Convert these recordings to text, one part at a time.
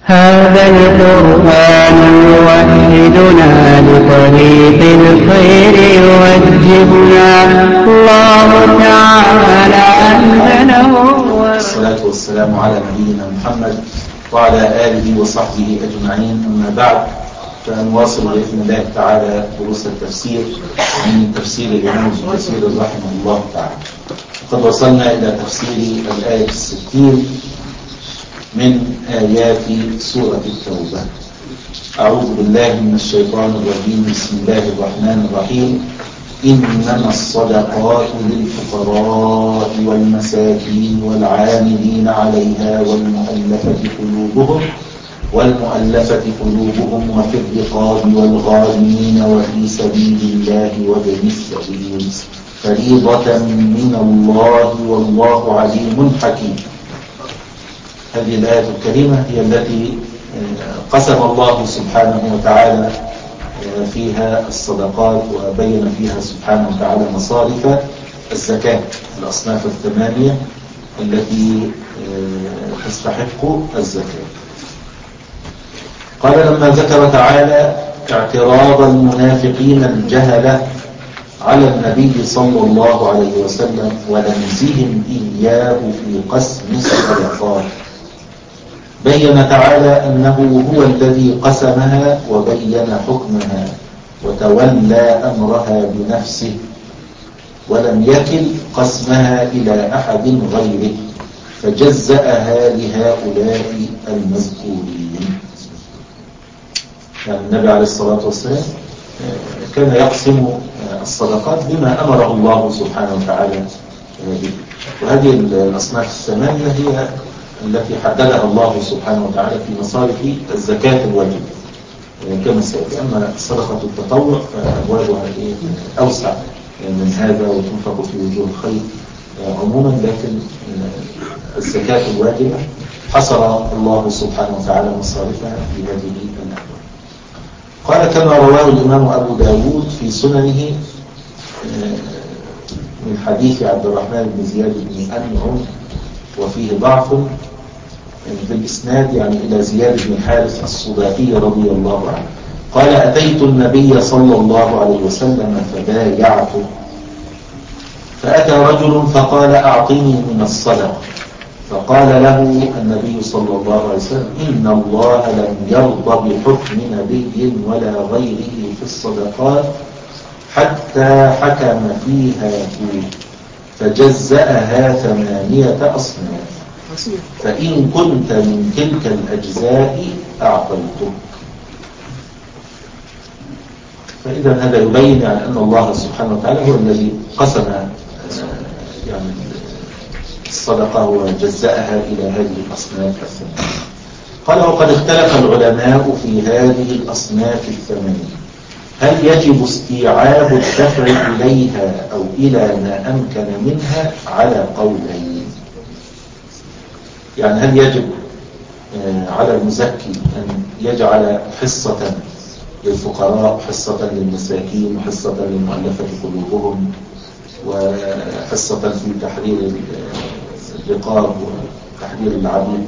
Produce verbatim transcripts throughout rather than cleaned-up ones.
هذا القرآن يوحدنا لطريق الخير يوجهنا الله تعالى أنزله. والصلاة والسلام على نبينا محمد وعلى آله وصحبه أجمعين، أما بعد، فنواصل بإذن الله تعالى دروس التفسير من تفسير الإمام ابن كثير رحمه الله تعالى. قد وصلنا إلى تفسير الآية الستين من آيات سورة التوبة. أعوذ بالله من الشيطان الرجيم. بسم الله الرحمن الرحيم. إنما الصدقات للفقراء والمساكين والعاملين عليها والمؤلفة قلوبهم والمؤلفة قلوبهم وفي الرقاب والغارمين وفي سبيل الله وابن السبيل فريضة من الله والله عليم حكيم. هذه الآية الكريمة هي التي قسم الله سبحانه وتعالى فيها الصدقات، وبين فيها سبحانه وتعالى مصارف الزكاة، الأصناف الثمانية التي تستحق الزكاة. قال لما ذكر تعالى اعتراض المنافقين الجهلة على النبي صلى الله عليه وسلم ولمزهم إياه في قسم الصدقات، بين تعالى أنه هو الذي قسمها وبين حكمها وتولى أمرها بنفسه، ولم يكل قسمها إلى أحد غيره، فجزأها لهؤلاء المذكورين. يعني النبي عليه الصلاة والسلام كان يقسم الصدقات بما أمره الله سبحانه وتعالى به، وهذه الأصناف الثمانية هي التي حددها الله سبحانه وتعالى في مصارف الزكاة الواجبة كما سيأتي. أما صدقة التطوع فأبوابها أوسع من هذا وتنفق في وجوه الخير عموما، لكن الزكاة الواجبة حصر الله سبحانه وتعالى مصارفها في هذه الأبواب. قال كما رواه الإمام أبو داود في سننه من حديث عبد الرحمن بن زياد بن أنعم، وفيه ضعف في الإسناد يعني إلى زياد بن حارث الصداقي رضي الله عنه. قال أتيت النبي صلى الله عليه وسلم فبايعته، فأتى رجل فقال أعطني من الصدقة، فقال له النبي صلى الله عليه وسلم إن الله لم يرضى بحكم نبي ولا غيره في الصدقات حتى حكم فيها فيه فجزأها ثمانية أصناف، فإن كنت من تلك الأجزاء أعطيتك. فإذا هذا يبين يعني أن الله سبحانه وتعالى هو الذي قسم يعني الصدقة وجزأها إلى هذه الأصناف الثمانية. قال وقد اختلف العلماء في هذه الأصناف الثمانية، هل يجب استيعاب الدفع إليها أو إلى ما أمكن منها على قولين. يعني هل يجب على المزكي أن يجعل حصة للفقراء، حصة للمساكين، وحصة للمؤلفة قلوبهم، وحصة في تحرير الرقاب وتحرير العبيد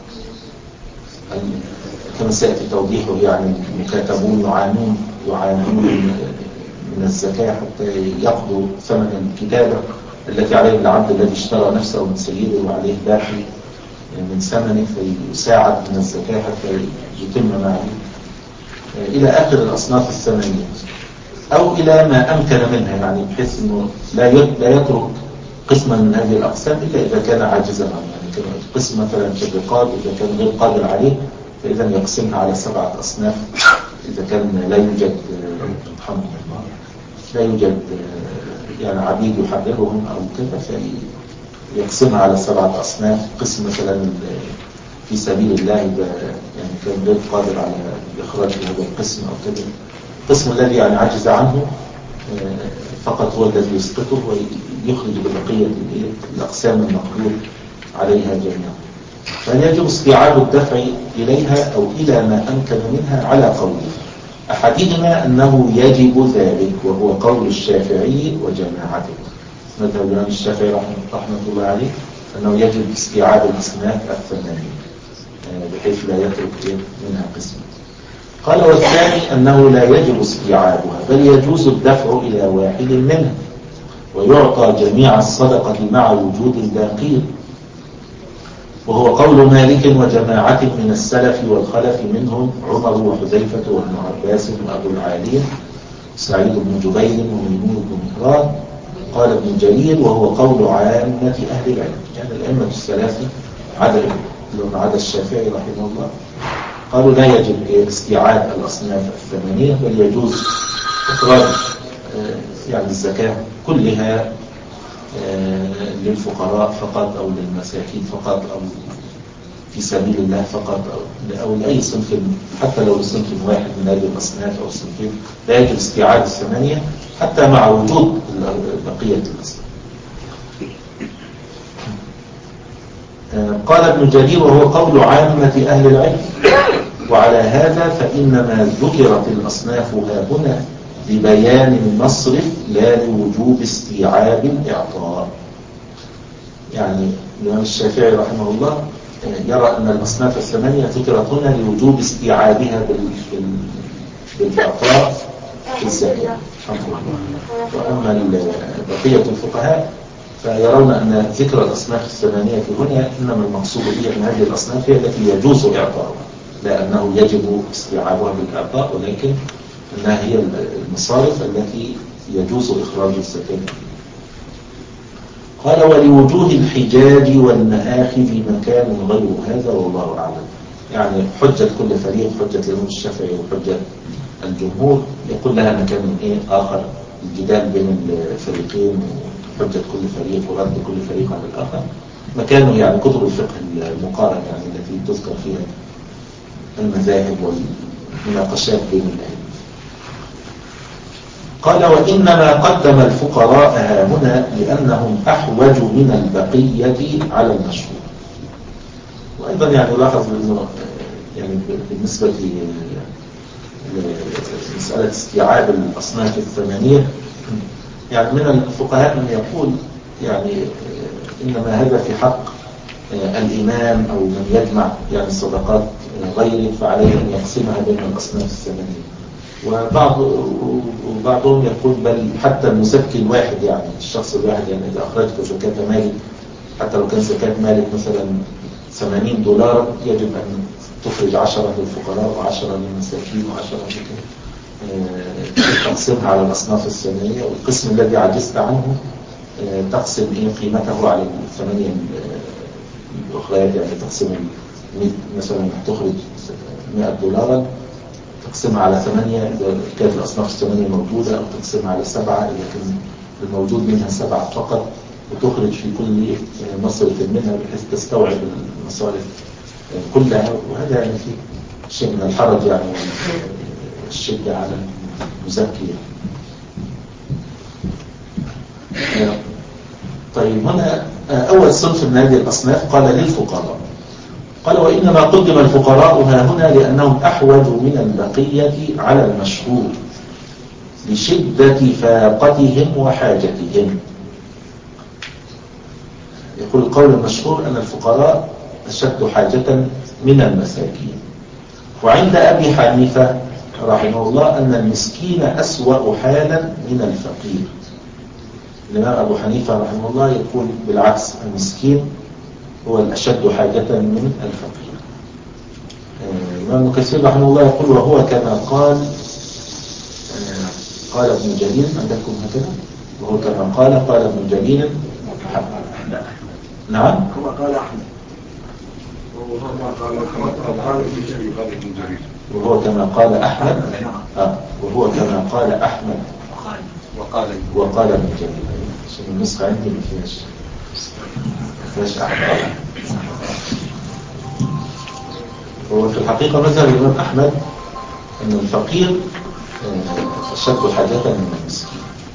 كما سيأتي توضيحه. يعني المكاتبون يعانون يعانون من الزكاة حتى يقضوا ثمن الكتابة التي عليه العبد الذي اشترى نفسه من سيده وعليه باقي من ثمنه، فيساعد من الزكاة حتى يتم معه إلى آخر الأصناف الثمانية، أو إلى ما أمكن منها، يعني بحيث أنه لا لا يترك قسما من هذه الأقسام إلا إذا كان عاجزا عنه. يعني قسم مثلا كالرقاب إذا كان غير قادر عليه فإذا يقسمها على سبعة أصناف. إذا كان لا يوجد الحمد لله لا يوجد يعني عبيد يحررهم أو كذا فيقسمها على سبعة أصناف. قسم مثلا في سبيل الله إذا يعني كان غير قادر على إخراج هذا القسم أو كذا. القسم الذي يعني عجز عنه فقط هو الذي يسقطه ويخرج ببقية الأقسام المقدور عليها جميعا. فيجب استيعاب الدفع إليها أو إلى ما أمكن منها على قوله. أحدهما أنه يجب ذلك، وهو قول الشافعي وجماعته. مذهب الإمام الشافعي رحمة الله عليه أنه يجب استيعاب الأصناف الثمانية بحيث لا يترك منها قسم. قال والثاني أنه لا يجب استيعابها بل يجوز الدفع إلى واحد منها ويعطى جميع الصدقة مع وجود الباقين، وهو قول مالك وجماعة من السلف والخلف منهم عمر وحذيفة وابن عباس وأبو العالية سعيد بن جبير وميمون بن مهران. قال ابن جرير وهو قول عامة أهل العلم، يعني الأئمة الثلاثة عدا عدا الشافعي رحمه الله قالوا لا يجب استيعاب الأصناف الثمانية بل يجوز إخراج يعني الزكاة كلها للفقراء فقط أو للمساكين فقط أو في سبيل الله فقط أو, أو لأي صنف حتى لو لصنف واحد من هذه الأصناف أو صنفين لا يجب استيعاب الثمانية حتى مع وجود بقية الأصناف. قال ابن جرير وهو قول عامة أهل العلم وعلى هذا فإنما ذكرت الأصناف ها هنا لبيان المصرف لا لوجوب استيعاب الإعطاء. يعني الإمام الشافعي رحمه الله يرى أن الأصناف الثمانية ذكرت هنا لوجوب استيعابها بالإعطاء في الزكاة. وأما بقية الفقهاء فيرون أن ذكر الأصناف الثمانية هنا إنما المقصود به أن هذه الأصناف هي التي يجوز إعطاؤها لا أنه يجب استيعابها بالإعطاء، ولكن أنها هي المصارف التي يجوز إخراج الزكاة. قال ولوجوه الحجاج والمآخذ مكان غير هذا والله أعلم. يعني حجة كل فريق، حجة الإمام الشافعي وحجة الجمهور يقول لها مكان إيه آخر، الجدال بين الفريقين وحجة كل فريق ورد كل فريق على الآخر مكانه يعني كتب الفقه المقارن يعني التي تذكر فيها المذاهب والمناقشات بين الأئمة. قال وإنما قدم الفقراء ها هنا لأنهم أحوج من البقية على المشهور. وأيضا يعني لاحظ أنه يعني بالنسبة لمسألة استيعاب الأصناف الثمانية يعني من الفقهاء من يقول يعني إنما هذا في حق الإمام أو من يجمع يعني صدقات غيره فعليه أن يقسمها بين الأصناف الثمانية. وبعض وبعضهم يقول بل حتى المزكي الواحد يعني الشخص الواحد يعني إذا أخرجت زكاة مالك حتى لو كان زكاة مالك مثلا ثمانين دولار يجب أن تخرج عشرة للفقراء وعشرة للمساكين وعشرة لكن تقسمها على الأصناف الثمانية، والقسم الذي عجزت عنه تقسم إيه قيمته على الثمانية الأخريات. يعني تقسم مثلا تخرج مئة دولارا تقسمها على ثمانية إذا كانت الأصناف الثمانية موجودة، أو تقسمها على سبعة إذا كان الموجود منها سبعة فقط، وتخرج في كل مصرف منها بحيث تستوعب المصارف كلها. وهذا يعني فيه شيء من الحرج يعني الشدة على المزكي. طيب هنا أول صنف من هذه الأصناف قال للفقراء. قال وإنما قدم الفقراء ها هنا لأنهم أحوج من البقية على المشهور لشدة فاقتهم وحاجتهم. يقول القول المشهور أن الفقراء أشد حاجة من المساكين. وعند أبي حنيفة رحمه الله أن المسكين أسوأ حالا من الفقير. الإمام أبو حنيفة رحمه الله يقول بالعكس المسكين هو الأشد حاجة من الفقير. الإمام ابن كثير رحمه الله يقول وهو كما قال قال ابن جرير عندكم هكذا وهو كما قال قال ابن جرير نعم كما قال أحمد وهو كما قال أحمد آه. وهو كما قال أحمد وقال وقال ابن جرير. عشان النسخة عندي ما فيهاش ما فيهاش أحمد. هو في الحقيقة مذهب الإمام أحمد أن الفقير أشد حاجة من المسكين.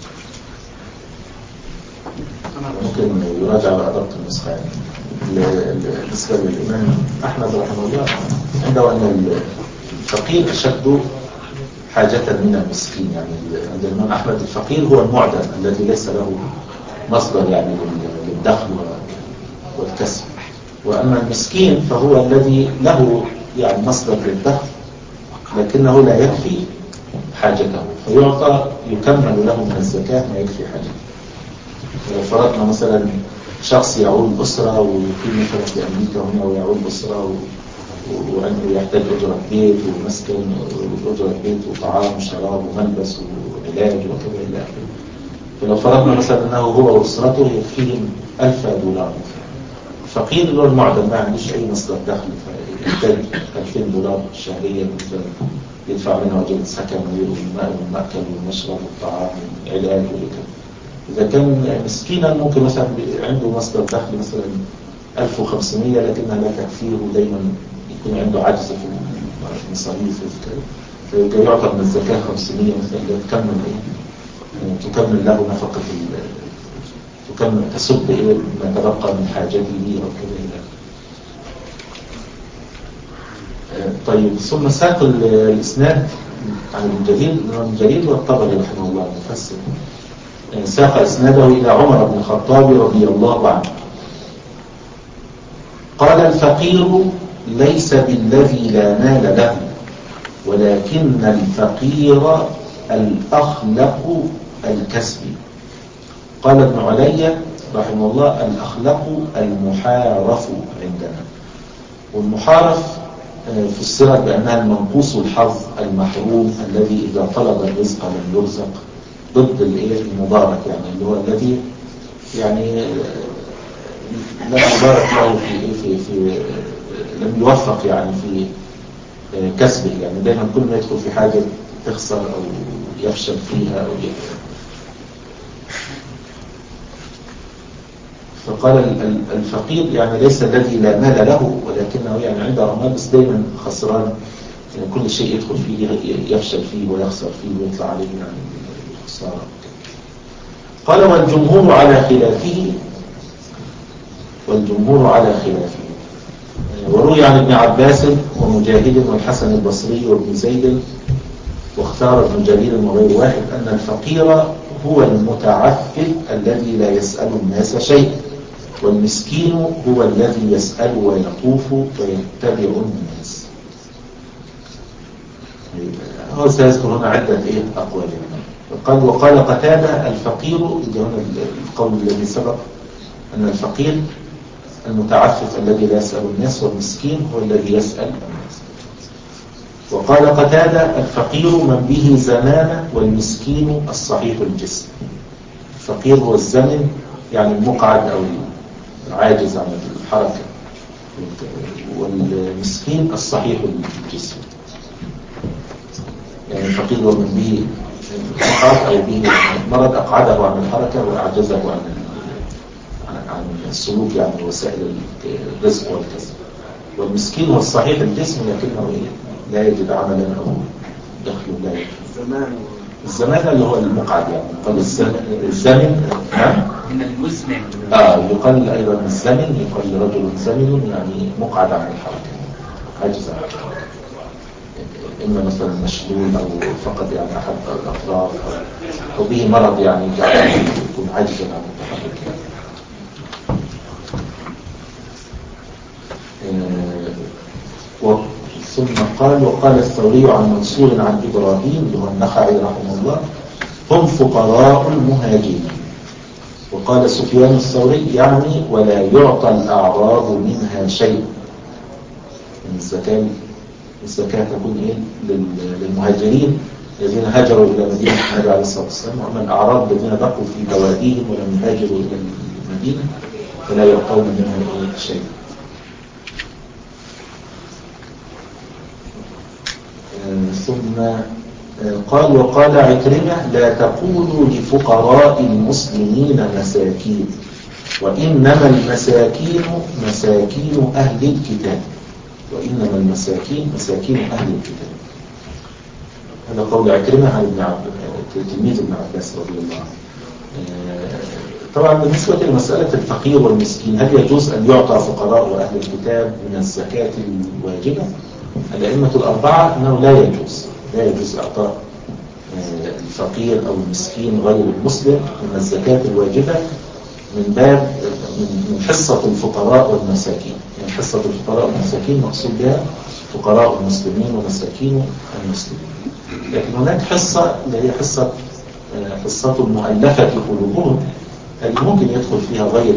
ممكن يراجع على أدق النسخة يعني. بالنسبة للإمام أحمد رحمه الله عنده أن الفقير أشد حاجة من المسكين. يعني عند الإمام أحمد الفقير هو المعدم الذي ليس له مصدر يعني للدخل والكسب، وأما المسكين فهو الذي له يعني مصدر للدخل لكنه لا يكفي حاجته، فيعطى يكمل له من الزكاة ما يكفي حاجته. لو فرضنا مثلا شخص يعول أسرة ويقيم مثلا في أمريكا هنا ويعول أسرة و... وعنده يحتاج أجرة بيت ومسكن وأجرة بيت وطعام وشراب وملبس وعلاج وكذا إلى آخره، فلو فرضنا مثلا أنه هو وأسرته يكفيهم ألف دولار، فقير اللي هو المعدم ما عندوش أي مصدر دخل فيحتاج ألفين دولار شهريا مثلا يدفع منها أجرة سكن والماء والمأكل والمشرب والطعام والعلاج وكذا. إذا كان مسكينا ممكن مثلا عنده مصدر دخل مثلا ألف وخمسمية لكنها لا تكفيه ودايما يكون عنده عجز في المصاريف وكذا، فيبقى يعطى من الزكاة خمسمية مثلا تكمل إيه؟ تكمل له نفقة تكمل تسد إيه ما تبقى من حاجته أو كذا إلى آخره. طيب ثم ساق الإسناد عن ابن جرير ابن جرير والطبري رحمه الله المفسر ساق إسناده إلى عمر بن الخطاب رضي الله عنه قال: الفقير ليس بالذي لا مال له، ولكن الفقير الأخلق الكسبي. قال ابن علي رحمه الله: الأخلق المحارف عندنا، والمحارف فسرت بأنها المنقوص الحظ المحروم الذي إذا طلب الرزق لم يرزق، ضد المبارك يعني اللي هو الذي يعني لا مبارك له في في في لم يوفق يعني في كسبه، يعني دايما كل ما يدخل في حاجة تخسر أو يفشل فيها أو يفشل. فقال الفقير يعني ليس الذي لا مال له ولكنه يعني عنده مال بس دايما خسران، يعني كل شيء يدخل فيه يفشل فيه ويخسر فيه ويطلع عليه يعني خسارة. قال: والجمهور على خلافه والجمهور على خلافه وروي عن ابن عباس ومجاهد والحسن البصري وابن زيد واختار ابن جرير وغير واحد أن الفقير هو المتعفف الذي لا يسأل الناس شيء، والمسكين هو الذي يسأل ويطوف ويتبع الناس. هو سيذكر هنا عدة إيه أقوال. قال وقال قتادة: الفقير، إذا هنا القول الذي سبق أن الفقير المتعفف الذي لا يسأل الناس، والمسكين هو الذي يسأل الناس. وقال قتادة: الفقير من به زمانة، والمسكين الصحيح الجسم. الفقير هو الزمن يعني المقعد أو العاجز عن الحركة، والمسكين الصحيح الجسم. يعني الفقير هو من به مقعد أو به مرض أقعده عن الحركة وأعجزه عن عن السلوك يعني وسائل الرزق والكسب. والمسكين هو الصحيح الجسم لكنه لا يجد عملا أو دخل لا يجد. الزمان الزمان اللي هو المقعد يعني يقال الزمن الزمن نعم من المزمن اه يقال أيضا الزمن، يقال رجل زمن يعني مقعد عن الحركة عاجز عن الحركة، إما مثلا مشلول أو فقد يعني أحد الأطراف أو به مرض يعني يكون عاجزا عن التحرك. ثم قال وقال الثوري عن منصور عن إبراهيم اللي هو النخعي رحمه الله: هم فقراء المهاجرين. وقال سفيان الثوري: يعني ولا يعطى الأعراب منها شيء. من الزكاة الزكاة تكون إيه للمهاجرين الذين هاجروا إلى مدينة النبي عليه الصلاة والسلام، وأما الأعراب الذين بقوا في بواديهم ولم يهاجروا إلى المدينة فلا يعطون منها شيء. ثم قال وقال عكرمة: لا تقولوا لفقراء المسلمين مساكين، وإنما المساكين مساكين أهل الكتاب، وإنما المساكين مساكين أهل الكتاب. هذا قول عكرمة عن ابن عباس تلميذ ابن عباس رضي الله عنه. طبعا بالنسبة لمسألة الفقير والمسكين، هل يجوز أن يعطى فقراء وأهل الكتاب من الزكاة الواجبة؟ الأئمة الأربعة أنه لا يجوز لا يجوز إعطاء الفقير أو المسكين غير المسلم من الزكاة الواجبة من باب من حصة الفقراء والمساكين، حصة الفقراء والمساكين مقصود بها فقراء المسلمين ومساكين المسلمين. لكن هناك حصة اللي هي حصة حصة المؤلفة قلوبهم، اللي ممكن يدخل فيها غير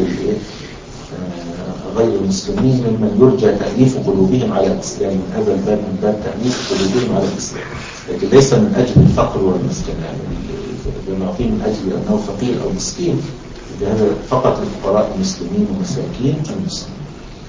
غير المسلمين ممن يرجى تأليف قلوبهم على الإسلام، من هذا الباب من باب تأليف قلوبهم على الإسلام، لكن ليس من أجل الفقر والمسكن، يعني بما فيه من أجل أنه فقير أو مسكين، هذا فقط للفقراء المسلمين ومساكين المسلمين.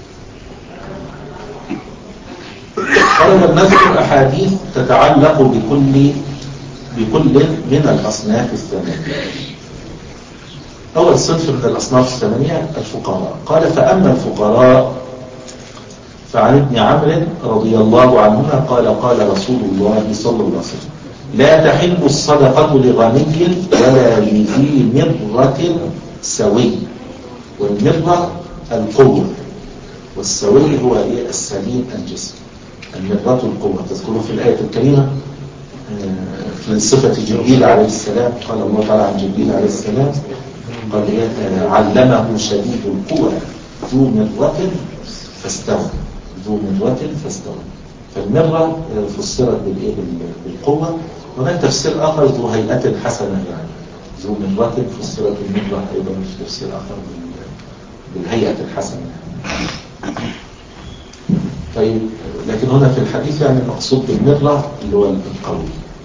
قال نذكر أحاديث تتعلق بكل بكل من الأصناف الثمانية. أول صنف من الأصناف الثمانية الفقراء. قال فأما الفقراء فعن ابن عمرو رضي الله عنهما قال قال رسول الله صلى الله عليه وسلم لا تحل الصدقة لغني ولا لذي مرة سوي. والمرة القوة، والسوي هو السليم الجسم. المرة القوة تذكروا في الآية الكريمة في صفة جبريل عليه السلام، قال الله تعالى عن جبريل عليه السلام قال علمه شديد القوى ذو مرة فاستوى. ذو مرة فاستوى. فالمرة فسرت بالإيه بالقوة. هناك تفسير آخر ذو هيئة حسنة، يعني ذو مرة فسرت المرة أيضا في تفسير آخر بالهيئة الحسنة. طيب لكن هنا في الحديث يعني المقصود بالمرة اللي هو القوي.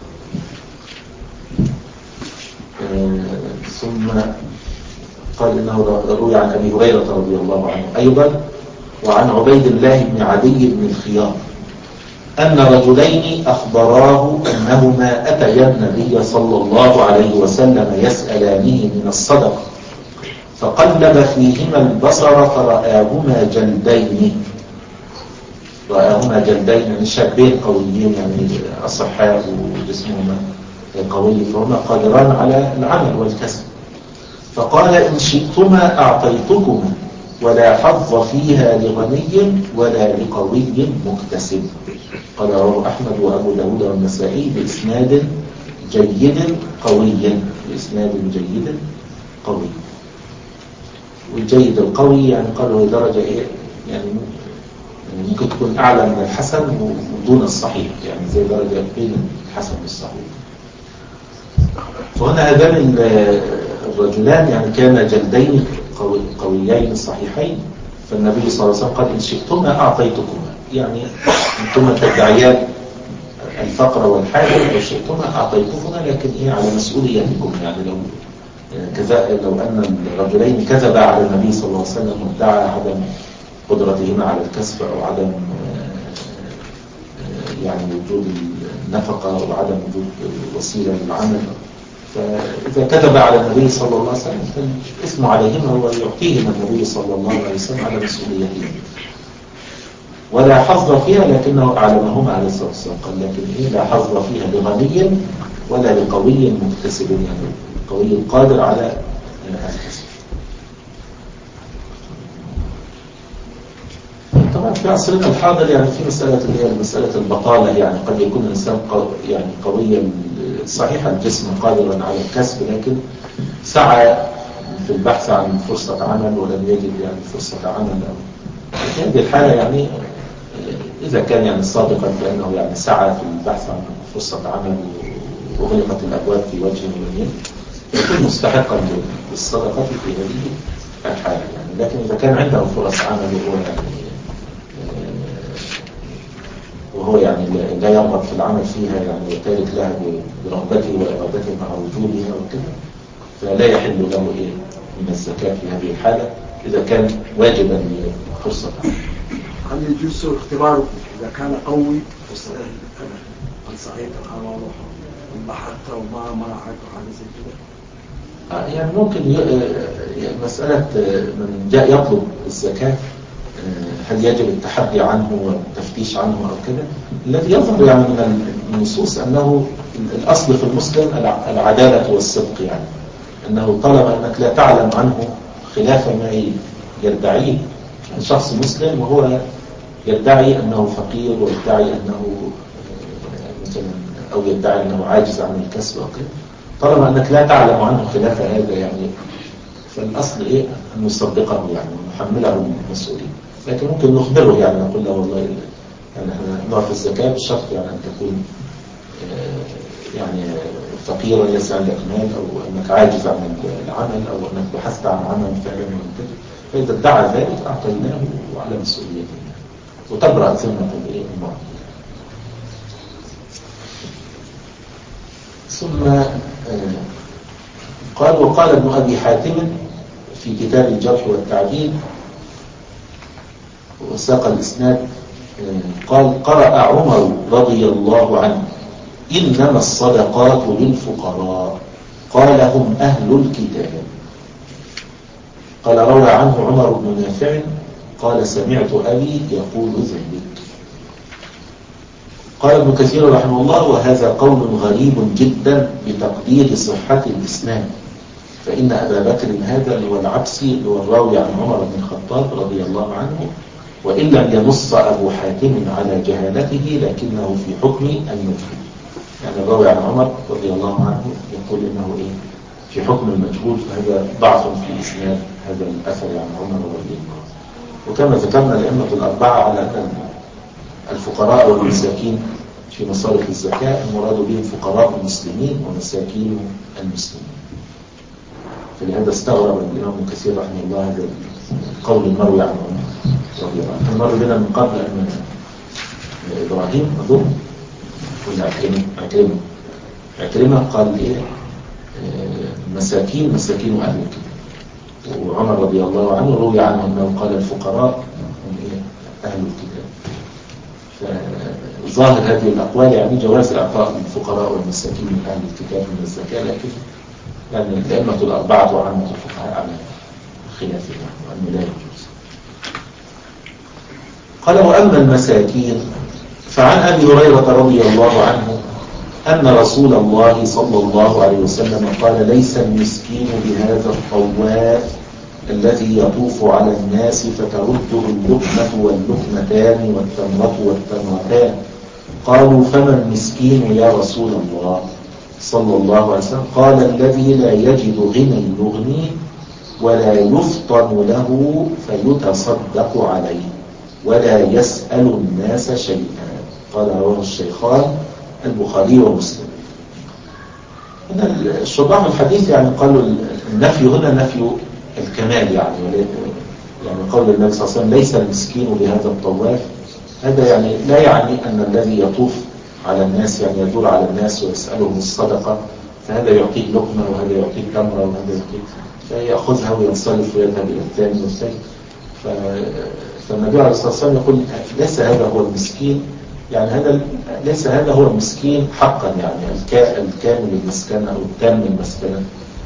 آه ثم قال إنه روي عن أبي هريرة رضي الله عنه أيضا وعن عبيد الله بن عدي بن الخيار أن رجلين أخبراه أنهما أتيا النبي صلى الله عليه وسلم يسألانه من الصدقة فقلب فيهما البصر فرآهما جلدين. رآهما جلدين يعني شابين قويين، يعني أصحاء وجسمهما قوي، فهما قادران على العمل والكسب. فقال إن شئتما أعطيتكما ولا حظ فيها لغني ولا لقوي مكتسب. قال رواه أحمد وأبو داود والنسائي بإسناد جيد قوي. بإسناد جيد قوي. والجيد القوي يعني قالوا درجة إيه، يعني ممكن تكون أعلى من الحسن ودون الصحيح، يعني زي درجة بين الحسن والصحيح. فهنا هذان الرجلان يعني كان جلدين قوي قويين صحيحين، فالنبي صلى الله عليه وسلم قال إن شئتما أعطيتكما، يعني أنتما تدعيان الفقر والحاجة، لو شئتما أعطيتكما لكن إيه على مسؤوليتكم. يعني لو كذا لو أن الرجلين كذبا على النبي صلى الله عليه وسلم وادعى عدم قدرتهما على الكسب أو عدم يعني وجود النفقة وعدم وجود وسيلة للعمل، فإذا كذب على النبي صلى الله عليه وسلم فالإثم عليهما هو يعطيهما النبي صلى الله عليه وسلم على مسؤوليتهما. ولا حظ فيها لكنه أعلمهما عليه الصلاة والسلام قال لكن إيه لا حظ فيها لغني ولا لقوي مكتسب، يعني قوي قادر على الكسب. طبعا في عصرنا الحاضر يعني في مسألة اللي هي مسألة البطالة، يعني قد يكون الإنسان يعني قويا صحيح الجسم قادرا على الكسب لكن سعى في البحث عن فرصة عمل ولم يجد يعني فرصة عمل. في هذه الحالة يعني إذا كان يعني صادقا فإنه يعني سعى في البحث عن فرصة عمل وغلقت الأبواب في وجهه ولم يجد، يكون مستحقا للصدقة في هذه الحالة يعني. لكن إذا كان عنده فرص عمل وهو يعني وهو يعني لا يرغب في العمل فيها يعني وتارك لها برغبته وإرادته مع وجودها وكذا، فلا يحل له إيه من الزكاة في هذه الحالة إذا كان واجبا لفرصة عمل. هل يجوز اختباره إذا كان قوي وصحيح عن صحيح الحرارة والبحث وما منعك وحاجة زي كده؟ يعني ممكن مسألة من جاء يطلب الزكاة هل يجب التحدي عنه والتفتيش عنه أو كده؟ الذي يظهر يعني من النصوص أنه الأصل في المسلم العدالة والصدق، يعني أنه طالما أنك لا تعلم عنه خلاف ما يدعيه شخص مسلم وهو يدعي أنه فقير ويدعي أنه مثلا أو يدعي أنه عاجز عن الكسب أو كده، طالما أنك لا تعلم عنه خلاف هذا يعني فالأصل إيه أن نصدقه يعني ونحمله المسؤولين. لكن ممكن نخبره يعني نقول له والله يعني احنا نعطي الزكاة بالشرط يعني أن تكون يعني فقيرا ليس عندك مال، أو أنك عاجز عن العمل، أو أنك بحثت عن عمل فعلا وانتج. فإذا ادعى ذلك أعطيناه وعلى مسؤوليته وتبرأ ذمة المعطي. ثم قال وقال ابن أبي حاتم في كتاب الجرح والتعديل وساق الإسناد قال قرأ عمر رضي الله عنه إنما الصدقات للفقراء قال هم أهل الكتاب. قال روى عنه عمر بن نافع قال سمعت أبي يقول ذلك. قال ابن كثير رحمه الله وهذا قول غريب جدا بتقدير صحة الإسناد، فإن أبا بكر هذا اللي هو العبسي اللي هو الراوي عن عمر بن الخطاب رضي الله عنه، وإن لم ينص أبو حاتم على جهالته لكنه في حكم المجهول. يعني الراوي عن عمر رضي الله عنه يقول إنه إيه في حكم المجهول، فهذا ضعف في إسناد هذا الأثر عن عمر رضي الله عنه. وكما ذكرنا الأئمة الأربعة على أن الفقراء والمساكين في مصارف الزكاة المراد بهم فقراء المسلمين ومساكين المسلمين. فلهذا استغرب الإمام ابن كثير رحمه الله هذا القول المروي عن عمر رضي الله عنه. المروي بنا من قبل أن إبراهيم أظن ولا عكرمة عكرمة عكرمة قال إيه مساكين مساكين أهل الكتاب، وعمر رضي الله عنه روي عنه أنه قال الفقراء هم إيه أهل الكتاب. فظاهر هذه الأقوال يعني جواز إعطاء الفقراء والمساكين من أهل الكتاب من الزكاة، لكن يعني الأئمة الأربعة وعامة الفقهاء على خلافها وأنه لا يجوز. قال وأما المساكين فعن أبي هريرة رضي الله عنه أن رسول الله صلى الله عليه وسلم قال ليس المسكين بهذا الطواف الذي يطوف على الناس فترده اللقمة واللقمتان والتمرة والتمرتان. قالوا فما المسكين يا رسول الله صلى الله عليه وسلم؟ قال الذي لا يجد غنى يغنيه ولا يفطن له فيتصدق عليه ولا يسأل الناس شيئا. قال رواه الشيخان البخاري ومسلم. هنا الشراح الحديث يعني قالوا النفي هنا نفي الكمال، يعني يعني قول النبي صلى الله عليه وسلم ليس المسكين بهذا الطواف، هذا يعني لا يعني أن الذي يطوف على الناس يعني يدور على الناس ويسألهم الصدقة، فهذا يعطيك لقمة وهذا يعطيك تمرة وهذا يعطيك، فيأخذها وينصرف ويذهب إلى الثاني والثاني. فالنبي عليه الصلاة والسلام يقول ليس هذا هو المسكين، يعني هذا ليس هذا هو المسكين حقا، يعني الكامل المسكنة أو التام المسكنة،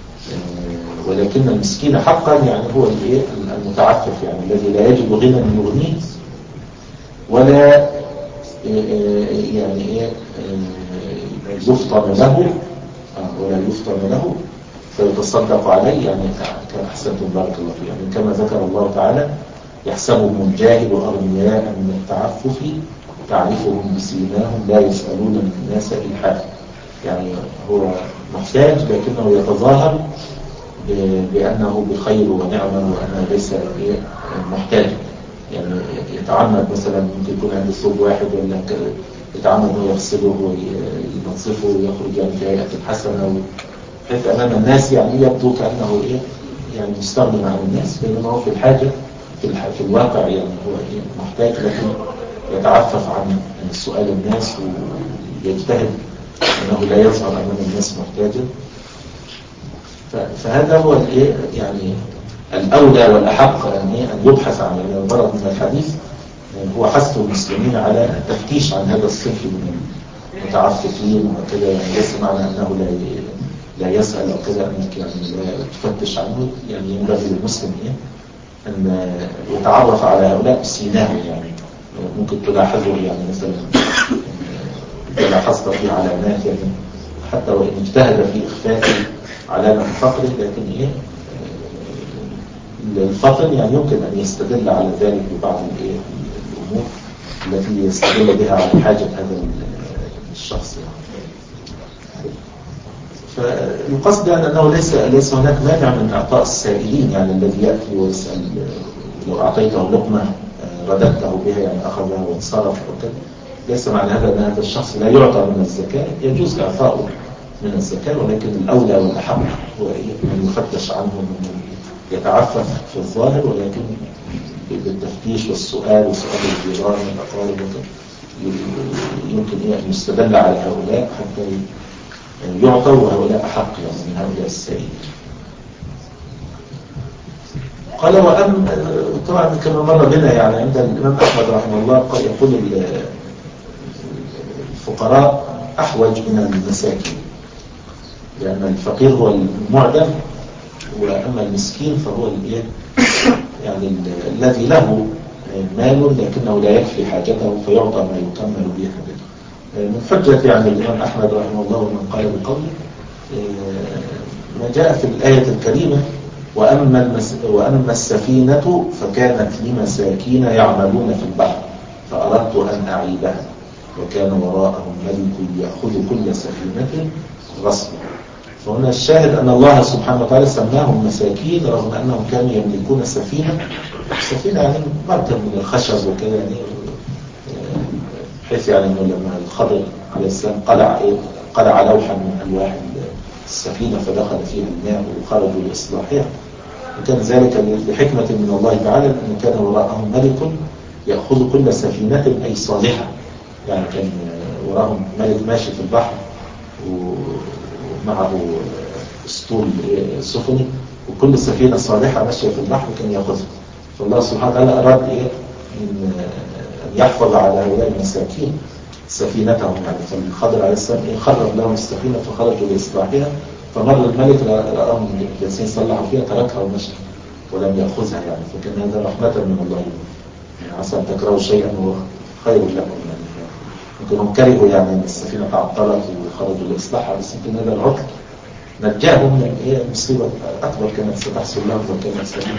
ولكن المسكين حقا يعني هو المتعفف، يعني الذي لا يجد غنى يغنيه ولا يعني ايه يفطن له ولا يفطن له فيتصدق عليه، يعني كان أحسنتم بارك الله فيه. يعني كما ذكر الله تعالى يحسبهم الجاهل أغنياء من التعفف تعرفهم بسيماهم لا يسألون الناس إلحافا، يعني هو محتاج لكنه يتظاهر بأنه بخير ونعمة وأنه ليس محتاج، يعني يتعمد مثلا ممكن يكون عنده ثوب واحد ولا يتعمد انه يغسله وينظفه ويخرج يعني في هيئة حسنة حيث أمام الناس يعني يبدو كأنه إيه يعني مستغني عن الناس، بينما هو في الحاجة في, في الواقع يعني هو إيه محتاج، لكن يتعفف عن سؤال الناس ويجتهد أنه لا يظهر أمام الناس محتاجا. فهذا هو الإيه يعني الأولى والأحق يعني أن يبحث عن الغرض من الحديث هو حث المسلمين على التفتيش عن هذا الصنف من المتعففين وكذا، يعني ليس معنى أنه لا لا يسأل أو كذا أنك يعني لا تفتش عنه، يعني ينبغي للمسلم إيه أن يتعرف على هؤلاء بسيناهم، يعني ممكن تلاحظه يعني مثلا إذا لاحظت فيه علامات يعني حتى وإن اجتهد في إخفاء علامة فقره، لكن إيه الفطن يعني يمكن أن يستدل على ذلك ببعض الأمور التي يستدل بها على حاجة هذا الشخص يعني. فالقصد يعني أنه ليس ليس هناك مانع من إعطاء السائلين، يعني الذي يأتي ويسأل لو أعطيته لقمة رددته بها يعني أخذها وانصرف وكذا، ليس معنى هذا أن هذا الشخص لا يعطى من الزكاة، يجوز إعطاؤه من الزكاة، ولكن الأولى والأحق هو من يفتش عنه من يتعفف في الظاهر، ولكن بالتفتيش والسؤال وسؤال الجيران والأقارب يمكن أن يستدل على هؤلاء حتى يعطوا، وهؤلاء أحق يعني من هؤلاء السائلين. قال وأم طبعا كما مر بنا يعني عند الإمام أحمد رحمه الله يقول الفقراء أحوج من المساكين، لأن الفقير هو المعدم، وأما المسكين فهو الايه يعني الذي له مال لكنه لا يكفي حاجته فيعطى ما يكمل به حاجته. من حجة يعني الإمام أحمد رحمه الله ومن قال بقوله ما جاء في الآية الكريمة وأما, المس... وأما السفينة فكانت لمساكين يعملون في البحر فأردت أن أعيبها وكان وراءهم ملك يأخذ كل سفينة غصبا. فهنا الشاهد أن الله سبحانه وتعالى سماهم مساكين رغم أنهم كانوا يملكون سفينة، سفينة يعني مركب من الخشب وكذا، يعني بحيث يعني أنه لما الخضر عليه السلام قلع قلع لوحا من ألواح السفينة فدخل فيها الماء وخرجوا لإصلاحها، وكان ذلك لحكمة من الله تعالى أن كان وراءهم ملك يأخذ كل سفينة أي صالحة، يعني كان وراءهم ملك ماشي في البحر ومعه اسطول سفني وكل سفينة صالحة ماشية في البحر كان يأخذها. فالله سبحانه وتعالى أراد إيه أن يحفظ على هؤلاء المساكين سفينتهم، يعني فالخضر عليه السلام خرب لهم السفينة فخرجوا لإصلاحها، فمر الملك رأهم جالسين يصلحوا فيها تركها ومشى ولم يأخذها، يعني فكان هذا رحمة من الله، يعني عسى أن تكرهوا شيئا وهو خير لكم، يعني ممكن هم كرهوا يعني أن السفينة تعطلت وخرجوا لإصلاحها، بس يمكن هذا العطل نجاهم من إيه مصيبة أكبر كانت ستحصل لهم وكانت سفينة.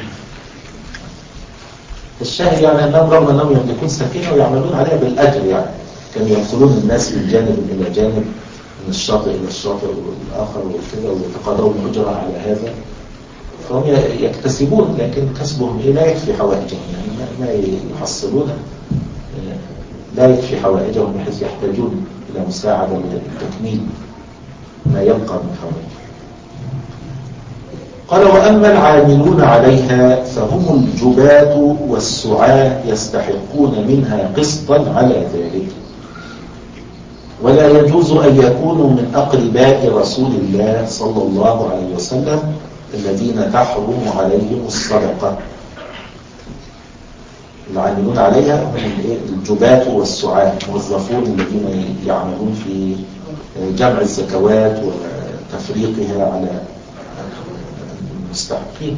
الشاهد يعني أنهم رغم أنهم يملكون سفينة ويعملون عليها بالأجر، يعني كانوا ينقلون الناس من جانب إلى جانب، من الشاطئ إلى الشاطئ والآخر وكذا، ويتقاضون أجرة على هذا، فهم يكتسبون لكن كسبهم إيه لا يكفي حوائجهم، يعني ما يحصلون لا يكفي حوائجهم بحيث يحتاجون إلى مساعدة لتكميل ما يبقى من حوائجهم. قال وأما العاملون عليها فهم الجباة والسعاة يستحقون منها قسطا على ذلك، ولا يجوز أن يكونوا من أقرباء رسول الله صلى الله عليه وسلم الذين تحرم عليهم الصدقة. العاملون عليها هم الجباة والسعاة، الموظفون الذين يعملون في جمع الزكوات وتفريقها على المستحقين،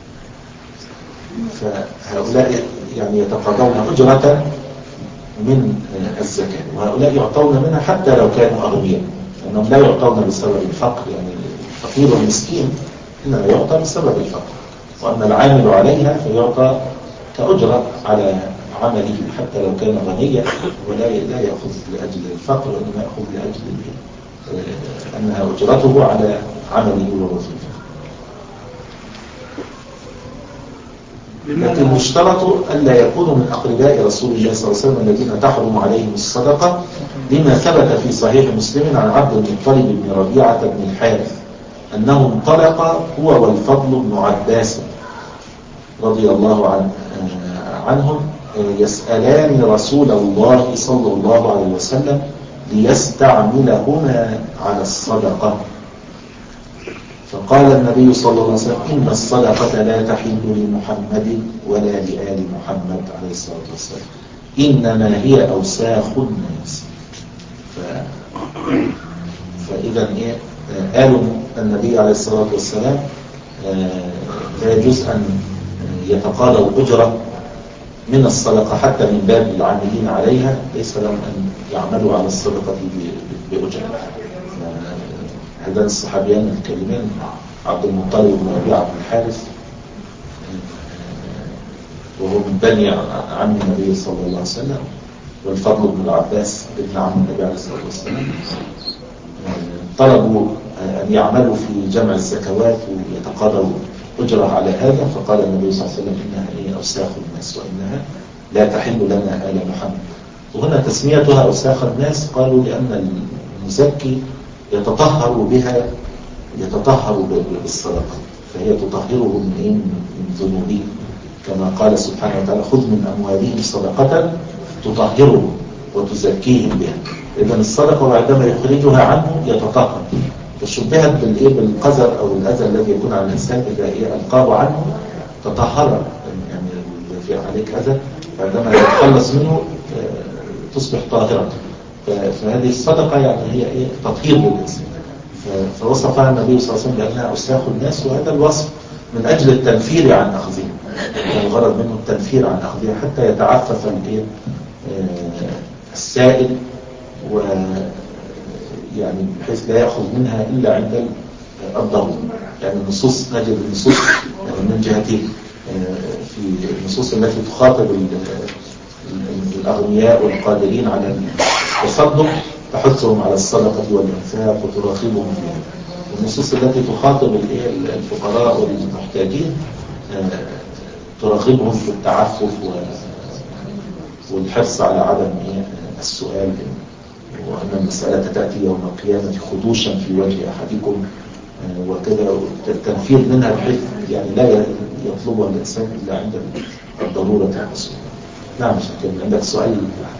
فهؤلاء يعني يتقاضون أجرة من الزكاة، وهؤلاء يعطون منها حتى لو كانوا أغنياء، لأنهم لا يعطون بسبب الفقر، يعني الفقير والمسكين إنما يعطى بسبب الفقر، وأما العامل عليها فيعطى كأجرة على عمله حتى لو كان غنيا، ولا لا يأخذ لأجل الفقر وإنما يأخذ لأجل أنها أجرته على عمله ووظيفته. لكن يشترط ألا يكونوا من أقرباء رسول الله صلى الله عليه وسلم الذين تحرم عليهم الصدقة، لما ثبت في صحيح مسلم عن عبد المطلب بن ربيعة بن الحارث أنه انطلق هو والفضل بن عباس رضي الله عنه عنهم يسألان رسول الله صلى الله عليه وسلم ليستعملهما على الصدقة، فقال النبي صلى الله عليه وسلم إن الصدقة لا تحل لمحمد ولا لآل محمد عليه الصلاة والسلام، إنما هي أوساخ الناس. ف... فإذا إيه قالوا النبي عليه الصلاة والسلام لا يجوز أن يتقاضوا أجرة من الصدقة حتى من باب العاملين عليها، ليس لهم أن يعملوا على الصدقة بأجرة. هذان الصحابيان الكريمان عبد المطلب بن ربيعة بن الحارث وهو من بني عم النبي صلى الله عليه وسلم، والفضل بن العباس ابن عم النبي عليه الصلاة والسلام، طلبوا أن يعملوا في جمع الزكوات ويتقاضوا أجرة على هذا، فقال النبي صلى الله عليه وسلم إنها هي أوساخ الناس وإنها لا تحل لنا آل محمد. وهنا تسميتها أوساخ الناس قالوا لأن المزكي يتطهر بها، يتطهر بالصدقة، فهي تطهره من إيه؟ من ذنوبه، كما قال سبحانه وتعالى خذ من أموالهم صدقة تطهرهم وتزكيهم بها. إذن الصدقة عندما يخرجها عنه يتطهر. فشبهت بالإيه؟ بالقذر أو الأذى الذي يكون على الإنسان إذا إيه ألقاه عنه تطهر، يعني في عليك أذى فعندما يتخلص منه تصبح طاهرة. فهذه الصدقة يعني هي إيه؟ تطهير للإنسان. فوصفها النبي صلى الله عليه وسلم بأنها أوساخ الناس، وهذا الوصف من أجل التنفير عن أخذها، يعني الغرض منه التنفير عن أخذها حتى يتعفف الإيه؟ السائل، و يعني بحيث لا يأخذ منها إلا عند الضرورة. يعني النصوص نجد النصوص من جهتين، في النصوص التي تخاطب الأغنياء والقادرين على التصدق تحثهم على الصدقة والإنفاق وتراقبهم فيها، والنصوص التي تخاطب الفقراء والمحتاجين تراقبهم في التعفف والحرص على عدم السؤال، وأن المسألة تأتي يوم القيامة خدوشا في وجه أحدكم وكذا، التنفير منها بحيث يعني لا يطلبها الإنسان إلا عند الضرورة والمسؤولية. نعم شكرا. عندك سؤال؟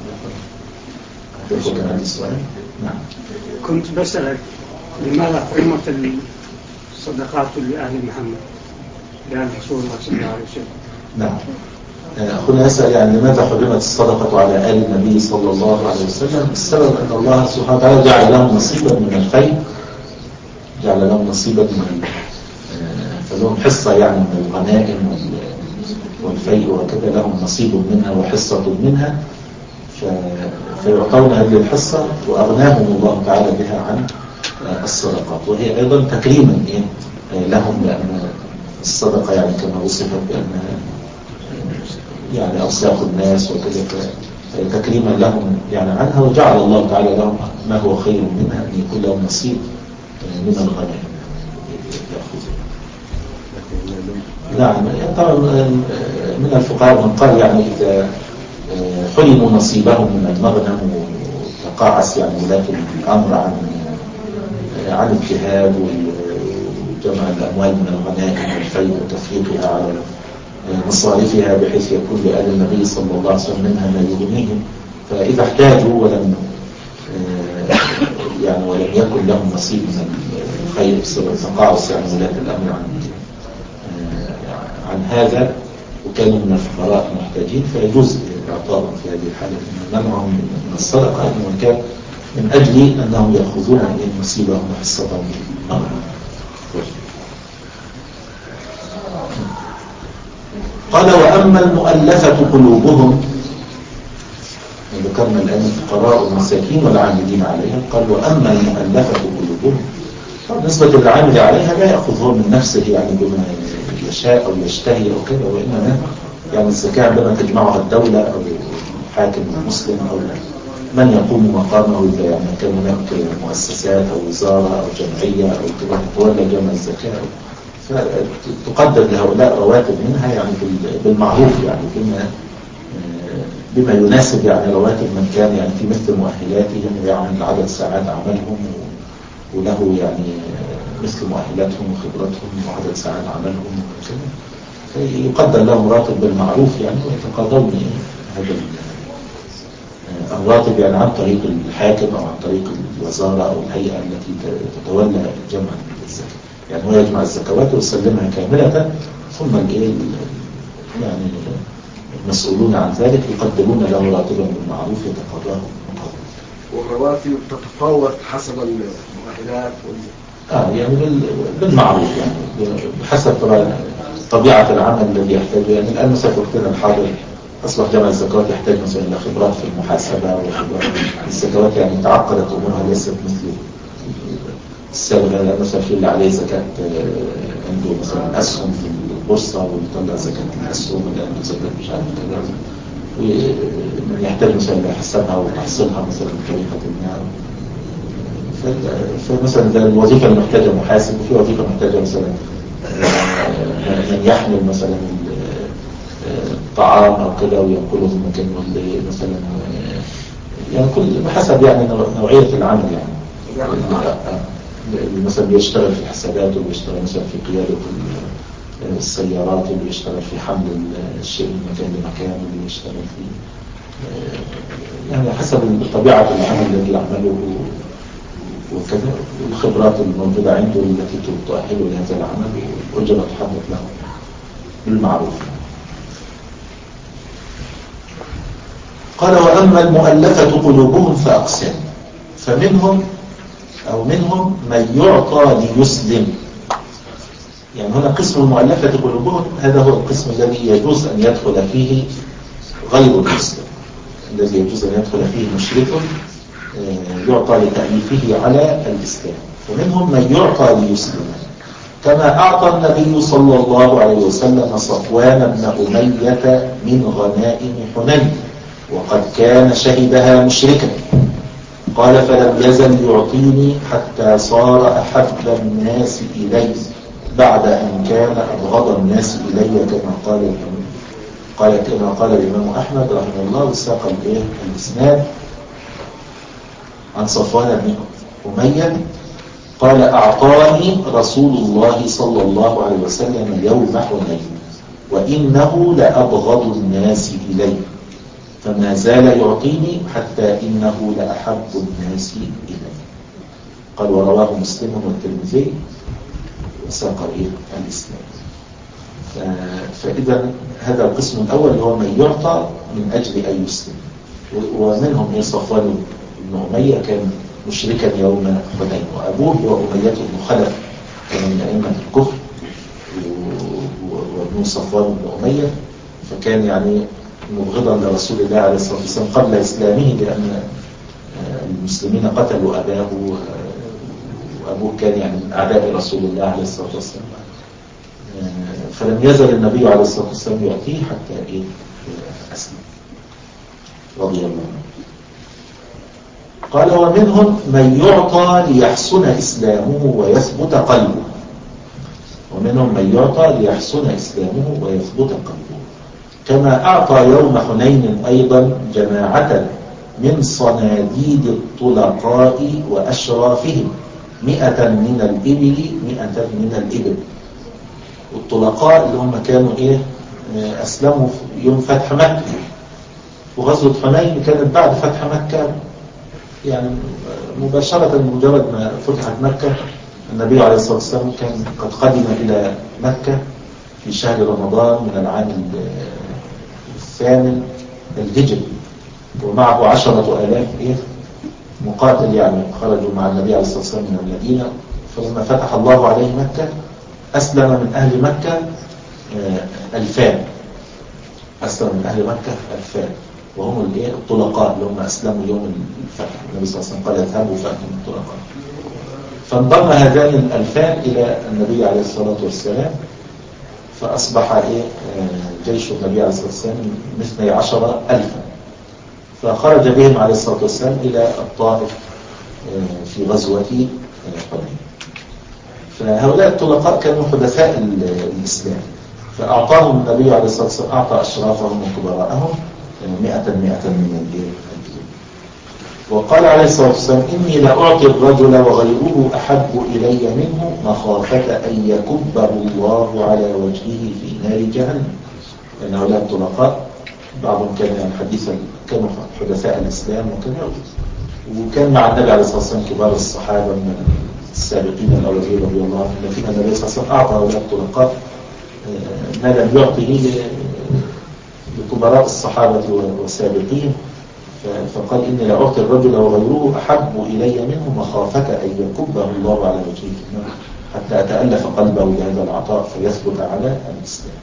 هتقول كان عندي سؤال؟ نعم. كنت بسألك لماذا حرمت الصدقات لأهل محمد لأهل رسول الله صلى الله عليه وسلم؟ نعم. أخونا يسأل يعني لماذا حرمت الصدقة على آل النبي صلى الله عليه وسلم؟ السبب أن الله سبحانه وتعالى جعل لهم نصيبا من الفيء، جعل لهم نصيبا من فلهم حصة يعني من الغنائم والفيء وكذا، لهم نصيب منها وحصة منها، فيعطون هذه الحصة وأغناهم الله تعالى بها عن الصدقات، وهي أيضا تكريما لهم، لأن الصدقة يعني كما وصفت بأنها يعني أوساخ الناس وكذا، تكريما لهم يعني عنها، وجعل الله تعالى لهم ما هو خير منها أن يكون لهم نصيب من الغنائم يأخذون. نعم. طبعا من الفقهاء من قال يعني إذا حرموا نصيبهم من المغنم وتقاعس يعني ولاة الأمر عن عن الجهاد وجمع الأموال من الغنائم والفيء وتفريقها على مصارفها بحيث يكون لآل النبي صلى الله عليه وسلم منها ما يغنيهم، فإذا احتاجوا ولم يعني ولم يكن لهم نصيب من الخير بسبب تقاعس يعني ولاة الأمر عن عن هذا وكانوا من الفقراء المحتاجين، فيجوز إعطائهم في هذه الحالة منعهم من الصدقة إنه كان من أجل أنهم يأخذون من نصيبهم وحصتهم مرة. قال وأما المؤلفة قلوبهم، ذكرنا الآن الفقراء والمساكين والعاملين عليها، قال وأما المؤلفة قلوبهم، بالنسبة للعامل عليها لا يأخذه من نفسه يعني بما يشاء أو يشتهي أو كذا، وإنما يعني الزكاة عندما تجمعها الدولة أو حاكم مسلم أو من يقوم مقامه، إذا يعني كان هناك مؤسسات أو وزارة أو جمعية أو كذا تولى جمع الزكاة، فتقدر لهؤلاء رواتب منها يعني بالمعروف، يعني بما بما يناسب يعني رواتب من كان يعني في مثل مؤهلاتهم ويعمل عدد ساعات عملهم وله يعني مثل مؤهلاتهم وخبرتهم وعدد ساعات عملهم وكذا، فيقدر لهم راتب بالمعروف يعني، ويتقاضون هذا الراتب يعني عن طريق الحاكم أو عن طريق الوزارة أو الهيئة التي تتولى جمع الزكاة، يعني هو يجمع الزكوات ويسلمها كاملة، ثم الايه يعني المسؤولون عن ذلك يقدمون له راتبا بالمعروف يتقاضاه مقابل. والرواتب تتفاوت حسب المؤهلات وال... اه يعني بالمعروف يعني بحسب طبيعة العمل الذي يحتاجه. يعني الآن مثلا في وقتنا الحاضر أصبح جمع الزكوات يحتاج مثلا إلى خبرات في المحاسبة وخبرات الزكوات، يعني تعقدت أمورها ليست مثل السابقة. الآن مثلا في اللي عليه زكاة عنده مثلا أسهم في البورصة ويطلع زكاة الأسهم، اللي عنده زكاة مش عارف كذا، ومن يحتاج مثلا لحسابها وتحصيلها مثلا بطريقة ما. فمثلا الوظيفة اللي محتاجة محاسب، وفي وظيفة محتاجة مثلا من يحمل مثلا طعام أو كذا وينقله من مكان اللي مثلا يعني كل بحسب يعني نوعية العمل يعني اللي مثلا بيشتغل في حسابات وبيشتغل مثلا في قيادة السيارات واللي بيشتغل في حمل الشيء من مكان لمكان واللي بيشتغل في يعني حسب طبيعة العمل الذي يعمله وكذا والخبرات الموجودة عنده التي تؤهله لهذا العمل والأجرة تحدد له بالمعروف. قال وأما المؤلفة قلوبهم فأقسام فمنهم أو منهم من يعطى ليسلم. يعني هنا قسم المؤلفة قلوبهم هذا هو القسم الذي يجوز أن يدخل فيه غير المسلم، الذي يجوز أن يدخل فيه مشرك يعطى لتأليفه على الإسلام. فمنهم من يعطى ليسلم كما أعطى النبي صلى الله عليه وسلم صفوان بن أمية من غنائم حنين وقد كان شهدها مشركا. قال فلم يزل يعطيني حتى صار أحب الناس إلي بعد أن كان أبغض الناس إلي كما قال قال كما قال الإمام أحمد رحمه الله وساق الإسناد عن صفوان بن أمية قال أعطاني رسول الله صلى الله عليه وسلم يوم حنين وإنه لأبغض الناس إلي فما زال يعطيني حتى إنه لأحب الناس إلي. قال ورواه مسلم والترمذي وساق الإسلام. فإذا هذا القسم الأول هو من يعطى من أجل أن يسلم. ومنهم صفوان بن أمية كان مشركا يوم حنين وأبوه هو أمية بن خلف كان من أئمة الكفر وابن صفوان بن أمية فكان يعني مبغضا لرسول الله عليه الصلاة والسلام قبل إسلامه لأن المسلمين قتلوا أباه وأبوه كان يعني من أعداء رسول الله عليه الصلاة والسلام. فلم يزل النبي عليه الصلاة والسلام يعطيه حتى إيه أسلم رضي الله عنه. قال ومنهم من يعطى ليحسن إسلامه ويثبت قلبه. ومنهم من يعطى ليحسن إسلامه ويثبت قلبه كما أعطى يوم حنين أيضا جماعة من صناديد الطلقاء وأشرافهم مئة من الإبل مئة من الإبل. والطلقاء اللي هم كانوا إيه أسلموا في يوم فتح مكة وغزوة حنين كانت بعد فتح مكة يعني مباشرة مجرد ما فتحت مكة النبي عليه الصلاة والسلام كان قد قدم إلى مكة في شهر رمضان من العام الثامن الهجري ومعه عشرة آلاف إيه مقاتل يعني خرجوا مع النبي عليه الصلاة والسلام من المدينة. فلما فتح الله عليه مكة أسلم من أهل مكة ألفان أسلم من أهل مكة ألفان وهم الايه الطلقاء اللي هم أسلموا يوم الفتح. النبي صلى الله عليه وسلم قال اذهبوا فأنتم الطلقاء. فانضم هذان الألفان إلى النبي عليه الصلاة والسلام فأصبح إيه جيش النبي عليه الصلاة والسلام اثني عشر ألفا. فخرج بهم عليه الصلاة والسلام إلى الطائف في غزوة حنين. فهؤلاء الطلقاء كانوا حدثاء الإسلام فأعطاهم النبي عليه الصلاة والسلام أعطى أشرافهم وكبراءهم مئة مئة من الدين. وقال عليه الصلاة والسلام إني لأعطي الرجل وغيره أحب إلي منه مخافة أن يكبه الله على وجهه في نار جهنم. لأن هؤلاء الطلقاء بعضهم كان يعني حديثا كانوا حدثاء الإسلام وكذا وكان مع النبي عليه الصلاة والسلام كبار الصحابة من السابقين الأولين رضي الله عنهم. لكن النبي صلى الله عليه وسلم أعطى هؤلاء الطلقاء ما لم يعطيه لكبراء الصحابة والسابقين. فقال إني لأعطي الرجل وغيره أحب إلي منه مخافة أن يكبه الله على وجهه حتى أتألف قلبه بهذا العطاء فيثبت على الإسلام.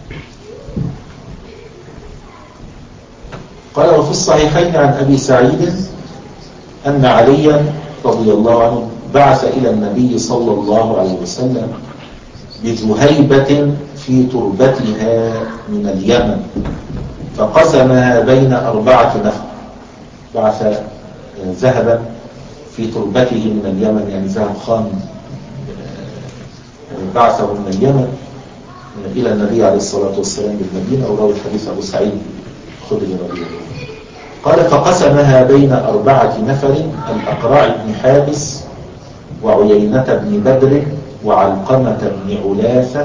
قال وفي الصحيحين عن أبي سعيد أن عليا رضي الله عنه بعث إلى النبي صلى الله عليه وسلم بذهيبة في تربتها من اليمن فقسمها بين أربعة نفر. بعث ذهبا في تربته من اليمن يعني ذهب خام بعثه من اليمن إلى النبي عليه الصلاة والسلام بالمدينة، وروي حديث أبو سعيد الخدري رضي الله عنه. قال فقسمها بين أربعة نفر: الأقرع بن حابس، وعيينة بن بدر، وعلقمة بن علاثة،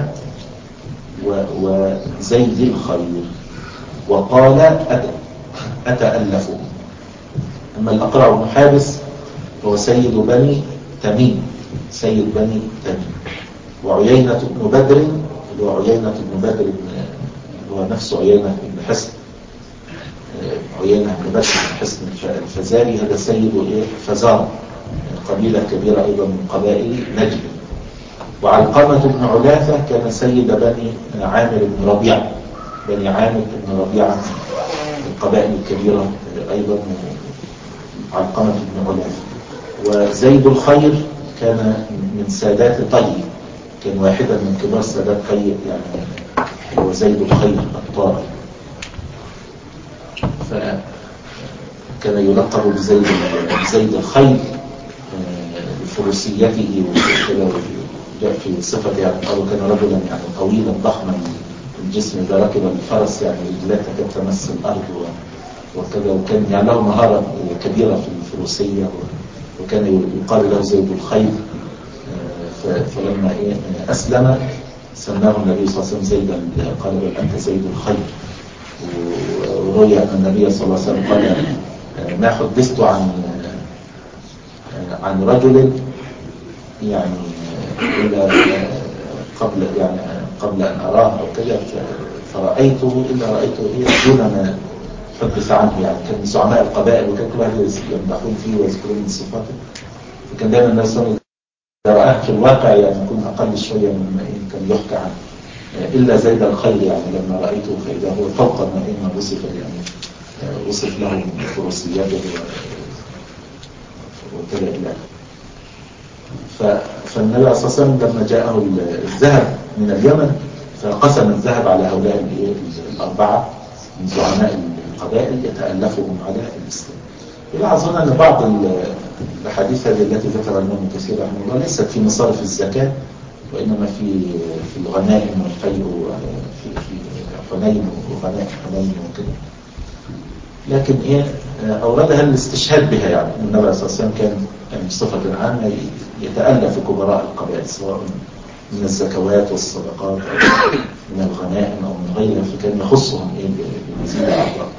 وزيد الخير، وقال أتألف. أما الأقرع بن حابس هو سيد بني تميم، سيد بني تميم. وعيينة بن بدر اللي هو عيينة بن بدر اللي هو نفسه عيينة بن حسن، عيينة بن بدر بن حسن الفزاري، هذا سيد فزار، قبيلة كبيرة أيضا من قبائل نجد. وعلقمة بن علاثة كان سيد بني عامر بن ربيعة، بني عامر بن ربيعة، القبائل الكبيرة أيضا علقمة بن علاثة. وزيد الخير كان من سادات طيب، كان واحدا من كبار سادات طيب، يعني هو زيد الخير الطائي، فكان يلقب بزيد بزيد الخير بفروسيته وكذا. جاء في صفة يعني قالوا كان رجلا يعني طويلا ضخما الجسم، إذا ركب الفرس يعني رجلاته كانت تمس الأرض وكذا، وكان يعني له مهارة كبيرة في الفروسية، وكان يقال له زيد الخير. فلما أسلم سماه النبي صلى الله عليه وسلم زيدا، قال بل أنت زيد الخير. وروي أن النبي صلى الله عليه وسلم قال ما حدثت عن عن رجل يعني إلا قبل يعني قبل أن أراه أو كذا فرأيته إلا رأيته دون ما حدث عنه، يعني كان من زعماء القبائل، وكان كل واحد يمدحون فيه ويذكرون من صفاته. فكان دائما الناس يقولون إذا رآه في الواقع يعني يكون أقل شوية مما كان يحكى عنه، إلا زيد الخير يعني لما رأيته فإذا هو فوق ما إما وصف، يعني وصف له من فروسياته وكذا إلى فالنبي عليه الصلاة والسلام لما جاءه الذهب من اليمن فقسم الذهب على هؤلاء الأربعة من زعماء القبائل يتألفهم على الإسلام. إلا أظن أن بعض الحديث هذه التي ذكرها الإمام كثير رحمه الله ليست في مصارف الزكاة، وإنما في في الغنائم والخير في في حنين وغنائم حنين وكذا. لكن إيه أوردها الاستشهاد بها، يعني النبي عليه الصلاة والسلام كان بصفة عامة يتألف كبراء القبائل سواء من الزكوات والصدقات أو من الغنائم أو من غيرها، فكان يخصهم إيه بمزيد العطاء.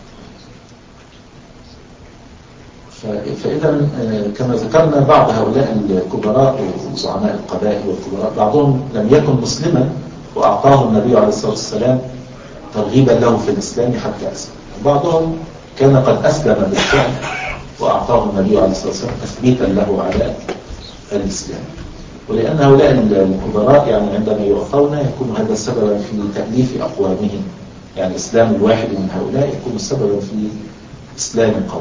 فإذا كما ذكرنا بعض هؤلاء الكبراء وزعماء القبائل والكبراء بعضهم لم يكن مسلما وأعطاه النبي عليه الصلاة والسلام ترغيبا له في الإسلام حتى أسلم، وبعضهم كان قد أسلم بالفعل وأعطاه النبي عليه الصلاة والسلام تثبيتا له على الإسلام. ولأن هؤلاء الكبراء يعني عندما يعطون يكون هذا سببا في تأليف أقوامهم، يعني إسلام الواحد من هؤلاء يكون سببا في إسلام القوم.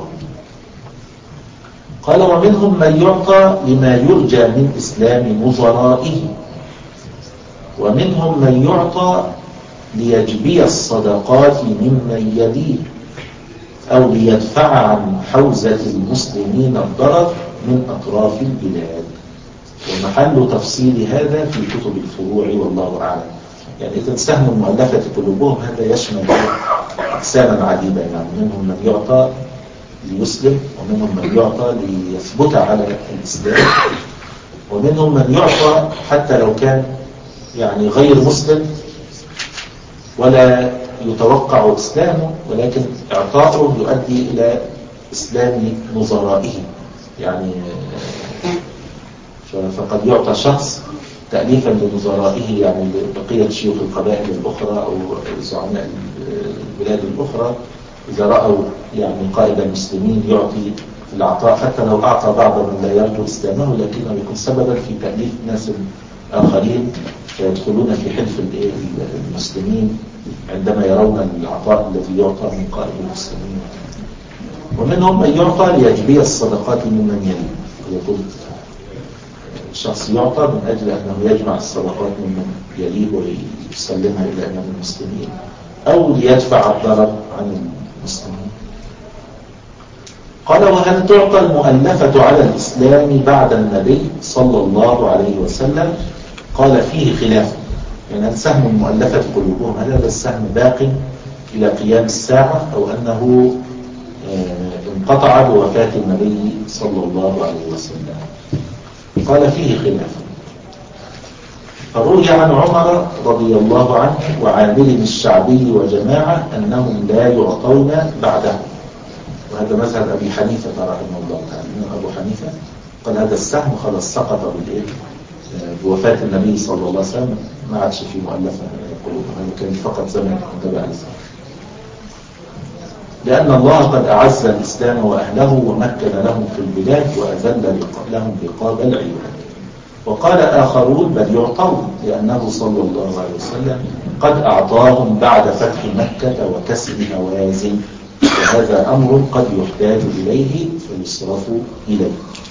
قال ومنهم من يعطى لما يرجى من إسلام نظرائه، ومنهم من يعطى ليجبي الصدقات ممن يليه، أو ليدفع عن حوزة المسلمين الضرر من أطراف البلاد. ومحل تفصيل هذا في كتب الفروع والله أعلم. يعني إذا سهم المؤلفة قلوبهم هذا يشمل أقساما عديدة، يعني منهم من يعطى ليسلم، ومنهم من يعطى ليثبت على الإسلام، ومنهم من يعطى حتى لو كان يعني غير مسلم ولا يتوقع إسلامه، ولكن إعطاؤه يؤدي إلى إسلام نظرائه. يعني فقد يعطى شخص تأليفا لنظرائه، يعني بقية شيوخ القبائل الأخرى أو زعماء البلاد الأخرى، إذا رأوا يعني قائد المسلمين يعطي العطاء حتى لو أعطى بعض من لا يرجو إسلامه، لكنه يكون سببا في تأليف ناس آخرين فيدخلون في حلف المسلمين عندما يرون العطاء الذي يعطى من قائد المسلمين. ومنهم من يعطى ليجبي الصدقات ممن يليه، يقول الشخص يعطى من أجل أنه يجمع الصدقات ممن يليه ويسلمها إلى أمام المسلمين، أو ليدفع الضرر عن المسلمين. قال وهل تعطى المؤلفة على الإسلام بعد النبي صلى الله عليه وسلم؟ قال فيه خلاف، يعني السهم المؤلفة قلوبهم هل هذا السهم باق إلى قيام الساعة أو أنه انقطع بوفاة النبي صلى الله عليه وسلم؟ قال فيه خلاف. فروي عن عمر رضي الله عنه وعامل الشعبي وجماعة أنهم لا يعطون بعده، وهذا مذهب أبي حنيفة رحمه الله تعالى. أبو حنيفة قال هذا السهم خلاص سقط بالإيه بوفاة النبي صلى الله عليه وسلم، ما عادش في مؤلفة قلوب، هذا كان فقط زمن النبي عليه الصلاة والسلام، لأن الله قد أعز الإسلام وأهله ومكن لهم في البلاد وأذل لهم رقاب العيون. وقال آخرون بل يعطون، لأنه صلى الله عليه وسلم قد أعطاهم بعد فتح مكة وكسر هوازن، وهذا أمر قد يحتاج إليه فيصرف إليه.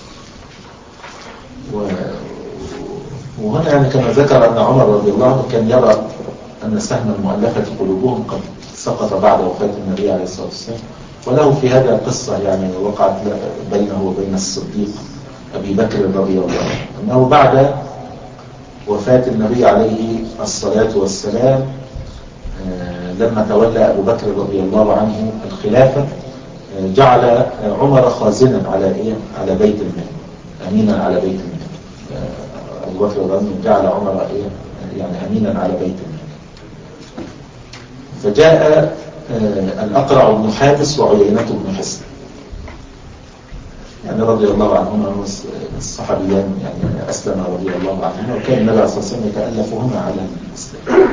وهنا يعني كما ذكر أن عمر رضي الله عنه كان يرى أن سهم المؤلفة قلوبهم قد سقط بعد وفاة النبي عليه الصلاة والسلام، وله في هذا القصة يعني وقعت بينه وبين الصديق أبي بكر رضي الله عنه، أنه بعد وفاة النبي عليه الصلاة والسلام لما تولى أبو بكر رضي الله عنه الخلافة جعل عمر خازنا على إيه؟ على بيت المال، أمينا على بيت المال. أبو بكر رضي الله عنه جعل عمر إيه؟ يعني أمينا على بيت المال. فجاء الأقرع بن حابس وعيينة بن حصن يعني رضي الله عنهما الصحابيان، يعني أسلم رضي الله عنهما، وكان النبي صلى الله عليه وسلم يتألفهما على الإسلام.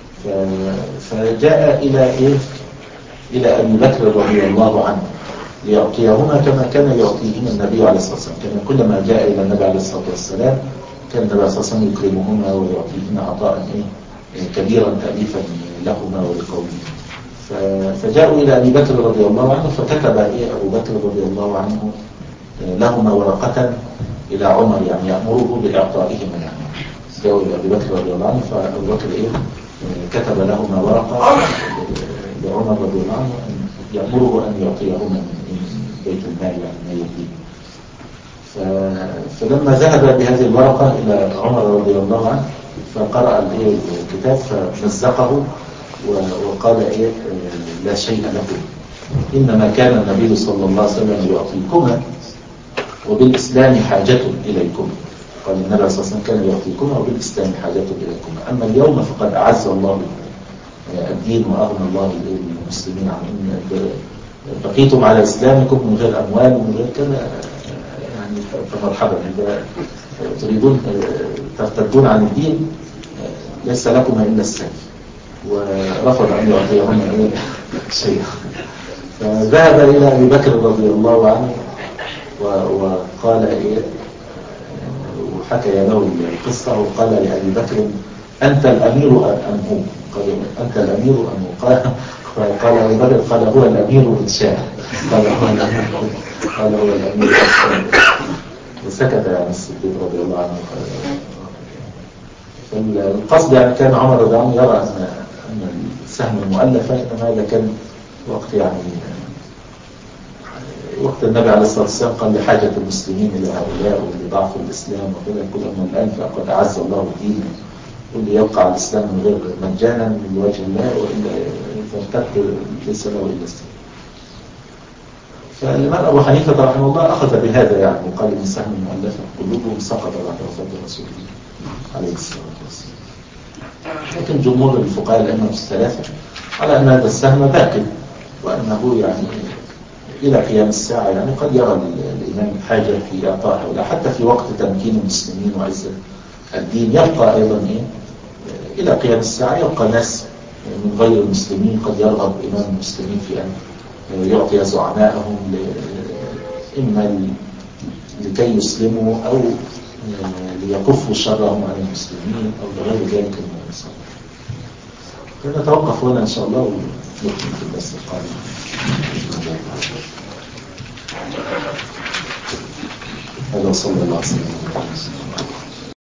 فجاء إلى إيه؟ إلى أبي بكر رضي الله عنه ليعطيهما كما كان يعطيهما النبي عليه الصلاة والسلام. كان كلما جاء إلى النبي عليه الصلاة والسلام كان النبي صلى الله عليه وسلم يكرمهما ويعطيهما عطاء إيه؟ كبيرا تأليفا لهما ولقومهما. فجاءوا إلى أبي بكر رضي الله عنه، فكتب إيه أبو بكر رضي الله عنه لهما ورقة إلى عمر يعني يأمره بإعطائهما. يعني جاءوا إلى أبي بكر رضي الله عنه، فأبو بكر إيه كتب لهما ورقة لعمر رضي الله عنه يأمره أن يعطيهما من بيت المال يعني ما يهديه. فلما ذهب بهذه الورقة إلى عمر رضي الله عنه فقرأ الكتاب فمزقه وقال إيه لا شيء لكم، إنما كان النبي صلى الله عليه وسلم يعطيكما وبالإسلام حاجة إليكم. قال النبي صلى الله عليه وسلم كان يعطيكما وبالإسلام حاجة إليكما، أما اليوم فقد أعز الله الدين وأغنى الله المسلمين عن إن بقيتم على إسلامكم من غير أموال ومن غير كذا يعني فمرحبا. إذا تريدون ترتدون عن الدين ليس لكم إلا السيف. ورفض أن يعطيهما شيئا. فذهب إلى أبي بكر رضي الله عنه وقال إيه وحكى له القصة وقال لأبي بكر أنت الأمير أم هو؟ قال أنت الأمير أم هو؟ قال قال أبي بكر قال هو الأمير إن شاء. قال هو الأمير قال هو الأمير إن شاء. وسكت يعني الصديق رضي الله عنه. فالقصد يعني كان عمر رضي الله عنه يرى أن أن السهم المؤلفة إنما هذا كان وقت يعني وقت النبي عليه الصلاة والسلام قال لحاجة المسلمين إلى هؤلاء ولضعف الإسلام وكذا كل من الألف قد أعز الله الدين واللي يبقى على الإسلام من غير مجانا من وجه الله وإلا فارتد ليس له إلا السلام. فالإمام أبو حنيفة رحمه الله أخذ بهذا يعني وقال إن سهم المؤلفة قلوبهم سقط بعد وفاة رسول الله عليه الصلاة والسلام. لكن جمهور الفقهاء الأئمة الثلاثة على أن هذا السهم باقي وأنه يعني إلى قيام الساعة يعني قد يرى الإمام حاجة في إعطاء هؤلاء حتى في وقت تمكين المسلمين وعزة الدين. يبقى أيضا إيه إلى قيام الساعة يبقى ناس من غير المسلمين قد يرغب إمام المسلمين في أن يعطي زعمائهم إما لكي يسلموا أو ليكفوا شرهم عن المسلمين أو لغير ذلك من المسلمين. فنتوقف هنا إن شاء الله ونكمل.